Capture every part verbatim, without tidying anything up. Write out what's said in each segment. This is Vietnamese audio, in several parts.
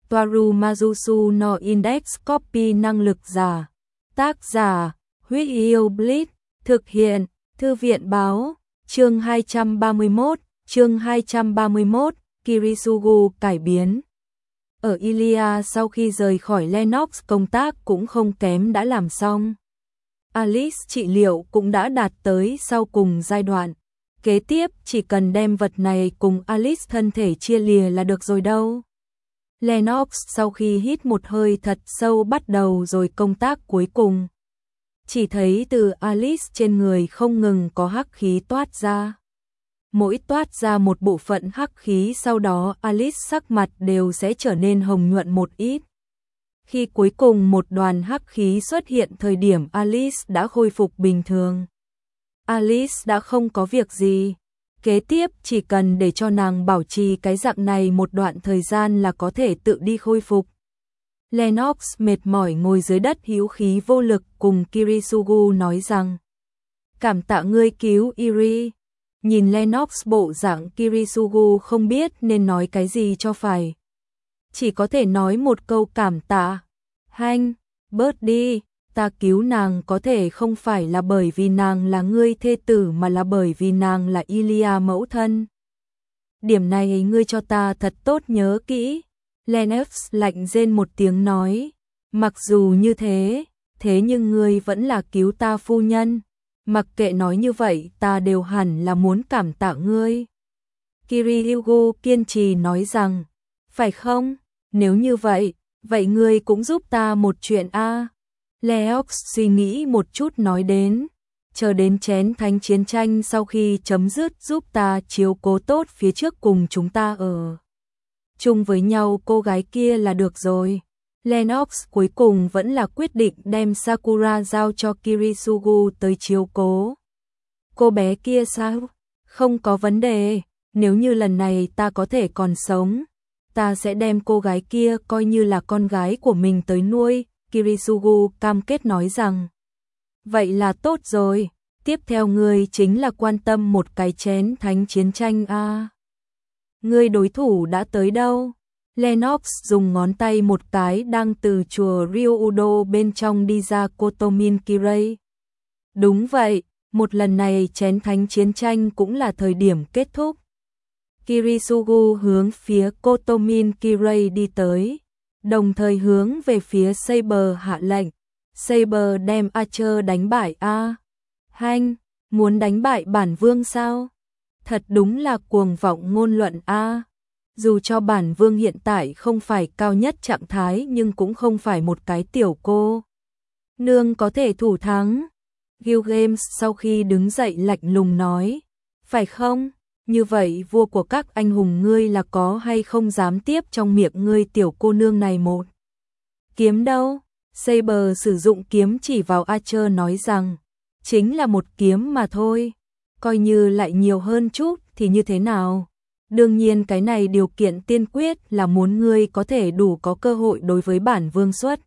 Toaru Majusu no Index Copy năng lực giả. Tác giả, Huyết Yêu Bleach, thực hiện, Thư viện báo, chương hai trăm ba mươi mốt, chương hai trăm ba mươi mốt, Kirisugu cải biến. Ở Ilia sau khi rời khỏi Lennox công tác cũng không kém đã làm xong. Alice trị liệu cũng đã đạt tới sau cùng giai đoạn. Kế tiếp chỉ cần đem vật này cùng Alice thân thể chia lìa là được rồi đâu. Lennox sau khi hít một hơi thật sâu bắt đầu rồi công tác cuối cùng. Chỉ thấy từ Alice trên người không ngừng có hắc khí toát ra. Mỗi toát ra một bộ phận hắc khí sau đó Alice sắc mặt đều sẽ trở nên hồng nhuận một ít. Khi cuối cùng một đoàn hắc khí xuất hiện thời điểm Alice đã khôi phục bình thường. Alice đã không có việc gì. Kế tiếp chỉ cần để cho nàng bảo trì cái dạng này một đoạn thời gian là có thể tự đi khôi phục. Lennox mệt mỏi ngồi dưới đất hữu khí vô lực cùng Kirisugu nói rằng: cảm tạ ngươi cứu Iri. Nhìn Lennox bộ dạng Kirisugu không biết nên nói cái gì cho phải. Chỉ có thể nói một câu cảm tạ. Hanh, bớt đi, ta cứu nàng có thể không phải là bởi vì nàng là ngươi thê tử mà là bởi vì nàng là Ilia mẫu thân. Điểm này ngươi cho ta thật tốt nhớ kỹ. Lennox lạnh rên một tiếng nói, mặc dù như thế, thế nhưng ngươi vẫn là cứu ta phu nhân. Mặc kệ nói như vậy ta đều hẳn là muốn cảm tạ ngươi. Kirisugu kiên trì nói rằng, phải không? Nếu như vậy, vậy ngươi cũng giúp ta một chuyện a. À. Lennox suy nghĩ một chút nói đến, chờ đến chén thánh chiến tranh sau khi chấm dứt giúp ta chiếu cố tốt phía trước cùng chúng ta ở chung với nhau cô gái kia là được rồi. Lennox cuối cùng vẫn là quyết định đem Sakura giao cho Kirisugu tới chiếu cố. Cô bé kia sao? Không có vấn đề, nếu như lần này ta có thể còn sống, ta sẽ đem cô gái kia coi như là con gái của mình tới nuôi. Kirisugu cam kết nói rằng, vậy là tốt rồi, tiếp theo ngươi chính là quan tâm một cái chén thánh chiến tranh a. À. Ngươi đối thủ đã tới đâu? Lennox dùng ngón tay một cái đang từ chùa Ryuudo bên trong đi ra Kotomin Kirei. Đúng vậy, một lần này chén thánh chiến tranh cũng là thời điểm kết thúc. Kirisugu hướng phía Kotomin Kirei đi tới, đồng thời hướng về phía Saber hạ lệnh. Saber đem Archer đánh bại a. À. Hanh, muốn đánh bại bản vương sao? Thật đúng là cuồng vọng ngôn luận a. À. Dù cho bản vương hiện tại không phải cao nhất trạng thái nhưng cũng không phải một cái tiểu cô nương có thể thủ thắng. Gilgamesh sau khi đứng dậy lạnh lùng nói, phải không? Như vậy vua của các anh hùng ngươi là có hay không dám tiếp trong miệng ngươi tiểu cô nương này một kiếm đâu? Saber sử dụng kiếm chỉ vào Archer nói rằng, chính là một kiếm mà thôi, coi như lại nhiều hơn chút thì như thế nào? Đương nhiên cái này điều kiện tiên quyết là muốn ngươi có thể đủ có cơ hội đối với bản vương xuất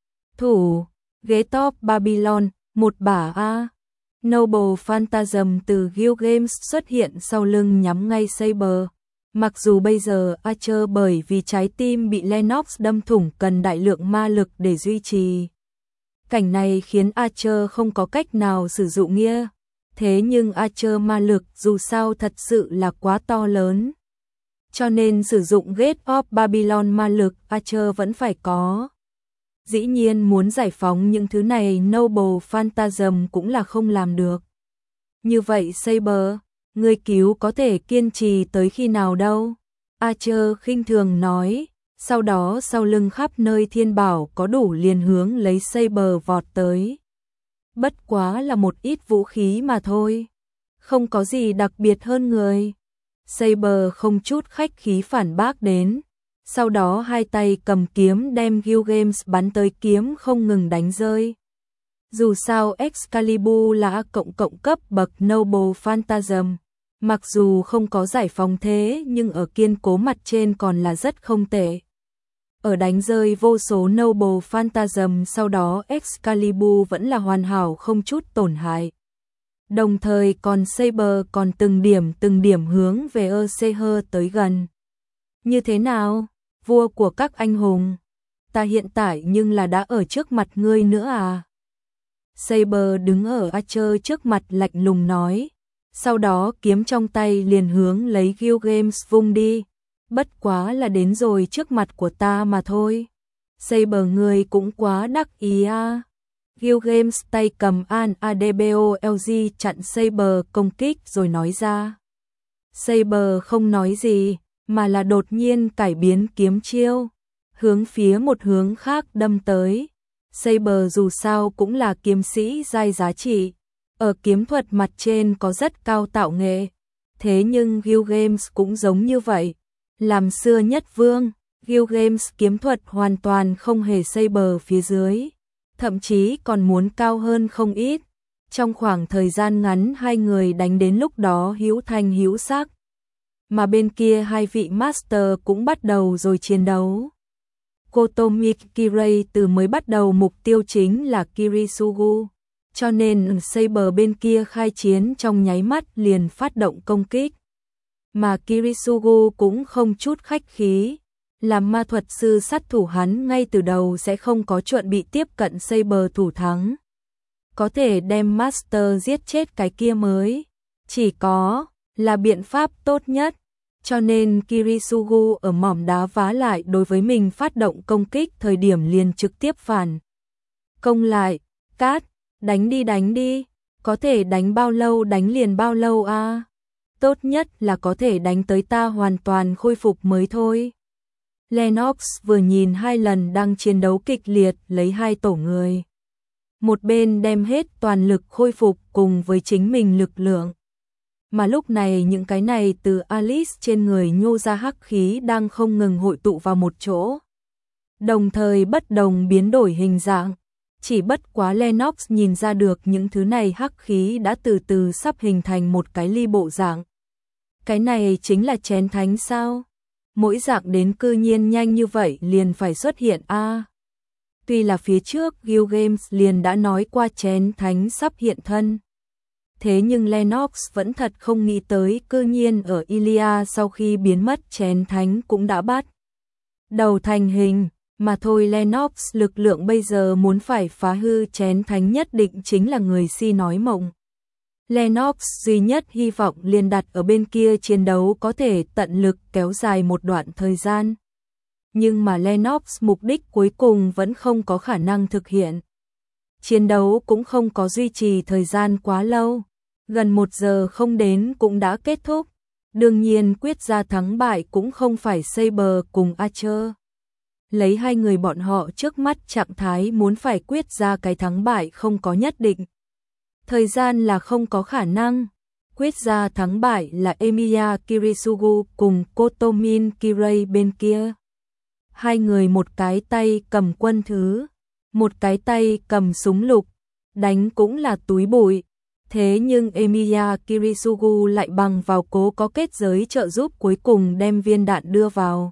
thủ. Ghế top Babylon, một bả a. Noble Phantasm từ Gilgamesh xuất hiện sau lưng nhắm ngay Saber. Mặc dù bây giờ Archer bởi vì trái tim bị Lennox đâm thủng cần đại lượng ma lực để duy trì. Cảnh này khiến Archer không có cách nào sử dụng nghĩa. Thế nhưng Archer ma lực dù sao thật sự là quá to lớn. Cho nên sử dụng Gate of Babylon ma lực Archer vẫn phải có. Dĩ nhiên muốn giải phóng những thứ này Noble Phantasm cũng là không làm được. Như vậy Saber, ngươi cứu có thể kiên trì tới khi nào đâu? Archer khinh thường nói, sau đó sau lưng khắp nơi thiên bảo có đủ liền hướng lấy Saber vọt tới. Bất quá là một ít vũ khí mà thôi, không có gì đặc biệt hơn người. Saber không chút khách khí phản bác đến, sau đó hai tay cầm kiếm đem Gilgamesh bắn tới kiếm không ngừng đánh rơi. Dù sao Excalibur là cộng cộng cấp bậc Noble Phantasm, mặc dù không có giải phóng thế nhưng ở kiên cố mặt trên còn là rất không tệ. Ở đánh rơi vô số Noble Phantasm sau đó Excalibur vẫn là hoàn hảo không chút tổn hại. Đồng thời còn Saber còn từng điểm từng điểm hướng về Archer tới gần. Như thế nào? vua của các anh hùng. Ta hiện tại nhưng là đã ở trước mặt ngươi nữa à? Saber đứng ở Archer trước mặt lạnh lùng nói. Sau đó kiếm trong tay liền hướng lấy Gilgamesh vung đi. Bất quá là đến rồi trước mặt của ta mà thôi. Saber ngươi cũng quá đắc ý à. Gilgamesh tay cầm An Adbolg chặn Saber công kích rồi nói ra. Saber không nói gì, mà là đột nhiên cải biến kiếm chiêu, hướng phía một hướng khác đâm tới. Saber dù sao cũng là kiếm sĩ giai giá trị, ở kiếm thuật mặt trên có rất cao tạo nghệ. Thế nhưng Gilgamesh cũng giống như vậy, làm xưa nhất vương, Gilgamesh kiếm thuật hoàn toàn không hề Saber phía dưới, thậm chí còn muốn cao hơn không ít. Trong khoảng thời gian ngắn hai người đánh đến lúc đó hữu thanh hữu sắc. Mà bên kia hai vị master cũng bắt đầu rồi chiến đấu. Kotomi Kirei từ mới bắt đầu mục tiêu chính là Kirisugu, cho nên Saber bên kia khai chiến trong nháy mắt liền phát động công kích. Mà Kirisugu cũng không chút khách khí, làm ma thuật sư sát thủ hắn ngay từ đầu sẽ không có chuẩn bị tiếp cận Saber thủ thắng. Có thể đem master giết chết cái kia mới, chỉ có là biện pháp tốt nhất. Cho nên Kirisugu ở mỏm đá vá lại đối với mình phát động công kích thời điểm liền trực tiếp phản công lại. Cát, đánh đi đánh đi, có thể đánh bao lâu đánh liền bao lâu a à? Tốt nhất là có thể đánh tới ta hoàn toàn khôi phục mới thôi. Lennox vừa nhìn hai lần đang chiến đấu kịch liệt lấy hai tổ người. Một bên đem hết toàn lực khôi phục cùng với chính mình lực lượng. Mà lúc này những cái này từ Alice trên người nhô ra hắc khí đang không ngừng hội tụ vào một chỗ. Đồng thời bất đồng biến đổi hình dạng. Chỉ bất quá Lennox nhìn ra được những thứ này hắc khí đã từ từ sắp hình thành một cái ly bộ dạng. Cái này chính là chén thánh sao? Mỗi dạng đến cư nhiên nhanh như vậy liền phải xuất hiện a. À, tuy là phía trước Gilgamesh liền đã nói qua chén thánh sắp hiện thân. Thế nhưng Lennox vẫn thật không nghĩ tới cư nhiên ở Ilia sau khi biến mất chén thánh cũng đã bắt đầu thành hình, mà thôi Lennox lực lượng bây giờ muốn phải phá hư chén thánh nhất định chính là người si nói mộng. Lennox duy nhất hy vọng liền đặt ở bên kia chiến đấu có thể tận lực kéo dài một đoạn thời gian. Nhưng mà Lennox mục đích cuối cùng vẫn không có khả năng thực hiện. Chiến đấu cũng không có duy trì thời gian quá lâu, gần một giờ không đến cũng đã kết thúc. Đương nhiên quyết ra thắng bại cũng không phải Saber cùng Archer. Lấy hai người bọn họ trước mắt trạng thái muốn phải quyết ra cái thắng bại không có nhất định. Thời gian là không có khả năng. Quyết ra thắng bại là Emiya Kirisugu cùng Kotomin Kirei bên kia. Hai người một cái tay cầm quân thứ, một cái tay cầm súng lục, đánh cũng là túi bụi. Thế nhưng Emiya Kirisugu lại bằng vào cố có kết giới trợ giúp cuối cùng đem viên đạn đưa vào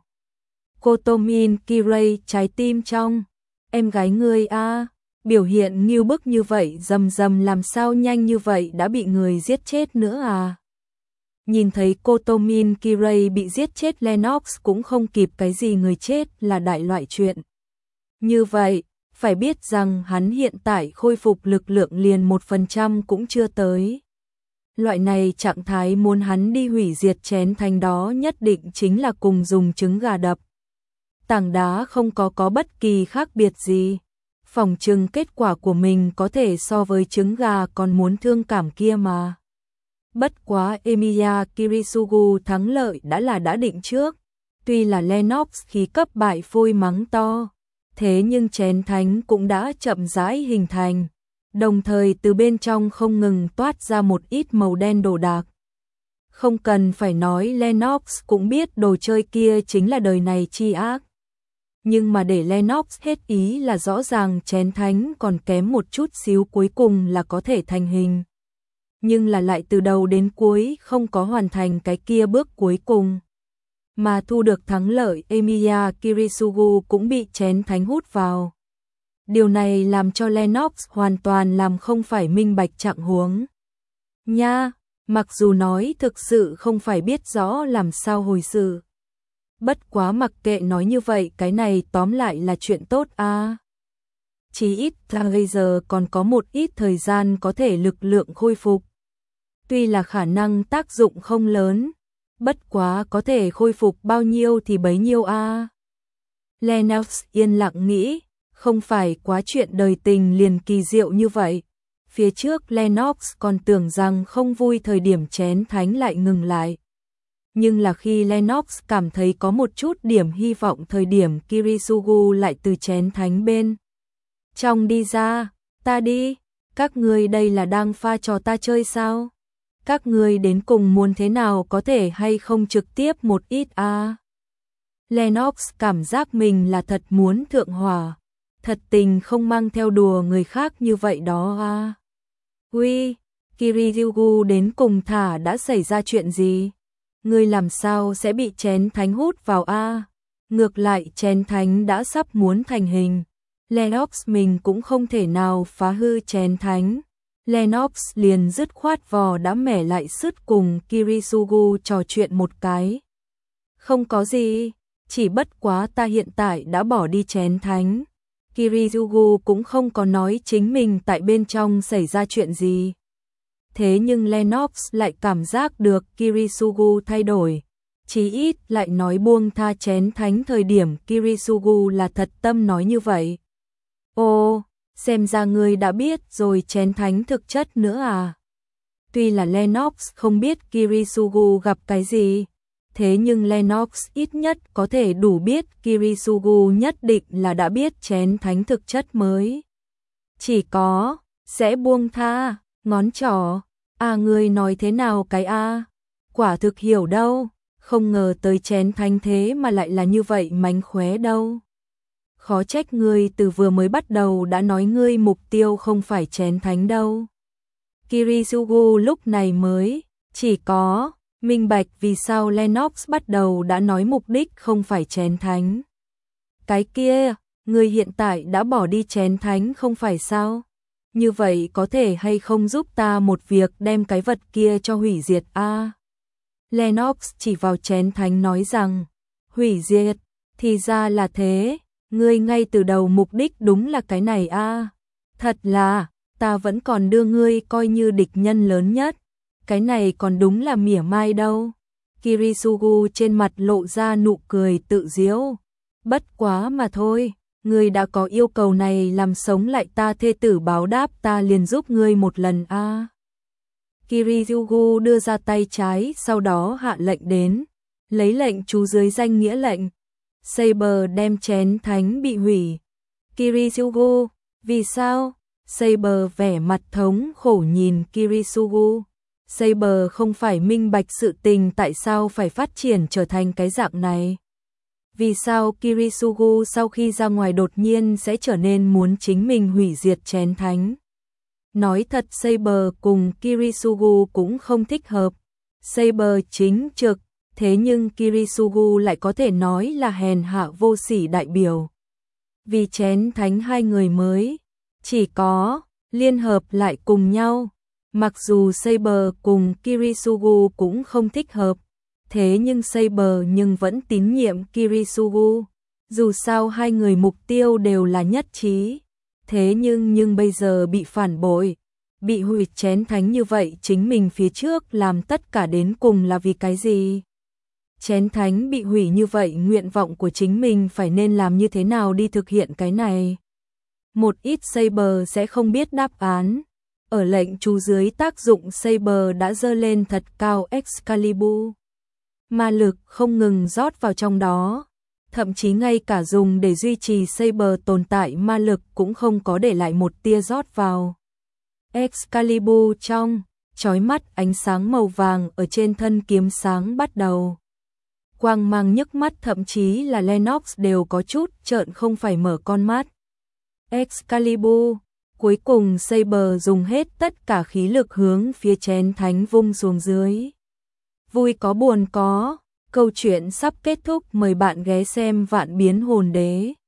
Kotomin Kirei trái tim trong. Em gái ngươi a, biểu hiện nghiêu bức như vậy dầm dầm làm sao nhanh như vậy đã bị người giết chết nữa à. Nhìn thấy Kotomin Kirei bị giết chết Lennox cũng không kịp cái gì người chết là đại loại chuyện. Như vậy, phải biết rằng hắn hiện tại khôi phục lực lượng liền một phần trăm cũng chưa tới. Loại này trạng thái muốn hắn đi hủy diệt chén thánh đó nhất định chính là cùng dùng trứng gà đập. Tảng đá không có có bất kỳ khác biệt gì. Phỏng chừng kết quả của mình có thể so với trứng gà còn muốn thương cảm kia mà. Bất quá Emiya Kirisugu thắng lợi đã là đã định trước. Tuy là Lennox khí cấp bại phôi mắng to, thế nhưng chén thánh cũng đã chậm rãi hình thành. Đồng thời từ bên trong không ngừng toát ra một ít màu đen đồ đạc. Không cần phải nói Lennox cũng biết đồ chơi kia chính là đời này chi ác. Nhưng mà để Lennox hết ý là rõ ràng chén thánh còn kém một chút xíu cuối cùng là có thể thành hình. Nhưng là lại từ đầu đến cuối không có hoàn thành cái kia bước cuối cùng. Mà thu được thắng lợi Emiya Kirisugu cũng bị chén thánh hút vào. Điều này làm cho Lennox hoàn toàn làm không phải minh bạch trạng huống. Nha, mặc dù nói thực sự không phải biết rõ làm sao hồi sự. Bất quá mặc kệ nói như vậy, cái này tóm lại là chuyện tốt a. À. Chí ít là bây giờ còn có một ít thời gian có thể lực lượng khôi phục. Tuy là khả năng tác dụng không lớn, bất quá có thể khôi phục bao nhiêu thì bấy nhiêu a. À. Lennox yên lặng nghĩ, không phải quá chuyện đời tình liền kỳ diệu như vậy. Phía trước Lennox còn tưởng rằng không vui thời điểm chén thánh lại ngừng lại. Nhưng là khi Lennox cảm thấy có một chút điểm hy vọng thời điểm Kirisugu lại từ chén thánh bên trong đi ra, ta đi, các ngươi đây là đang pha trò ta chơi sao? Các ngươi đến cùng muốn thế nào, có thể hay không trực tiếp một ít a? À? Lennox cảm giác mình là thật muốn thượng hòa, thật tình không mang theo đùa người khác như vậy đó a. À? Uy, Kirisugu đến cùng thả đã xảy ra chuyện gì? Ngươi làm sao sẽ bị chén thánh hút vào a? À? Ngược lại chén thánh đã sắp muốn thành hình. Lennox mình cũng không thể nào phá hư chén thánh. Lennox liền dứt khoát vò đã mẻ lại sứt cùng Kirisugu trò chuyện một cái. Không có gì, chỉ bất quá ta hiện tại đã bỏ đi chén thánh. Kirisugu cũng không có nói chính mình tại bên trong xảy ra chuyện gì. Thế nhưng Lennox lại cảm giác được Kirisugu thay đổi. Chí ít lại nói buông tha chén thánh thời điểm Kirisugu là thật tâm nói như vậy. Ồ, xem ra ngươi đã biết rồi chén thánh thực chất nữa à? Tuy là Lennox không biết Kirisugu gặp cái gì, thế nhưng Lennox ít nhất có thể đủ biết Kirisugu nhất định là đã biết chén thánh thực chất mới. Chỉ có, sẽ buông tha, ngón trỏ, à ngươi nói thế nào cái a? À? Quả thực hiểu đâu, không ngờ tới chén thánh thế mà lại là như vậy mánh khóe đâu. Khó trách ngươi từ vừa mới bắt đầu đã nói ngươi mục tiêu không phải chén thánh đâu. Kirisugu lúc này mới, chỉ có, minh bạch vì sao Lennox bắt đầu đã nói mục đích không phải chén thánh. Cái kia, ngươi hiện tại đã bỏ đi chén thánh không phải sao? Như vậy có thể hay không giúp ta một việc đem cái vật kia cho hủy diệt a? À? Lennox chỉ vào chén thánh nói rằng, hủy diệt, thì ra là thế. Ngươi ngay từ đầu mục đích đúng là cái này a. À? Thật là, ta vẫn còn đưa ngươi coi như địch nhân lớn nhất. Cái này còn đúng là mỉa mai đâu. Kirisugu trên mặt lộ ra nụ cười tự giễu. Bất quá mà thôi, ngươi đã có yêu cầu này làm sống lại ta thê tử báo đáp ta liền giúp ngươi một lần a. À? Kirisugu đưa ra tay trái sau đó hạ lệnh đến. Lấy lệnh chú dưới danh nghĩa lệnh. Saber đem chén thánh bị hủy. Kirisugu, vì sao? Saber vẻ mặt thống khổ nhìn Kirisugu. Saber không phải minh bạch sự tình tại sao phải phát triển trở thành cái dạng này. Vì sao Kirisugu sau khi ra ngoài đột nhiên sẽ trở nên muốn chính mình hủy diệt chén thánh? Nói thật Saber cùng Kirisugu cũng không thích hợp. Saber chính trực. Thế nhưng Kirisugu lại có thể nói là hèn hạ vô sỉ đại biểu. Vì chén thánh hai người mới, chỉ có, liên hợp lại cùng nhau. Mặc dù Saber cùng Kirisugu cũng không thích hợp, thế nhưng Saber nhưng vẫn tín nhiệm Kirisugu. Dù sao hai người mục tiêu đều là nhất trí. Thế nhưng nhưng bây giờ bị phản bội, bị hủy chén thánh như vậy chính mình phía trước làm tất cả đến cùng là vì cái gì? Chén thánh bị hủy như vậy nguyện vọng của chính mình phải nên làm như thế nào đi thực hiện cái này. Một ít Saber sẽ không biết đáp án. Ở lệnh chú dưới tác dụng Saber đã dơ lên thật cao Excalibur. Ma lực không ngừng rót vào trong đó. Thậm chí ngay cả dùng để duy trì Saber tồn tại ma lực cũng không có để lại một tia rót vào. Excalibur trong, chói mắt ánh sáng màu vàng ở trên thân kiếm sáng bắt đầu. Quang mang nhức mắt thậm chí là Lennox đều có chút trợn không phải mở con mắt. Excalibur, cuối cùng Saber dùng hết tất cả khí lực hướng phía chén thánh vung xuống dưới. Vui có buồn có, câu chuyện sắp kết thúc, mời bạn ghé xem Vạn Biến Hồn Đế.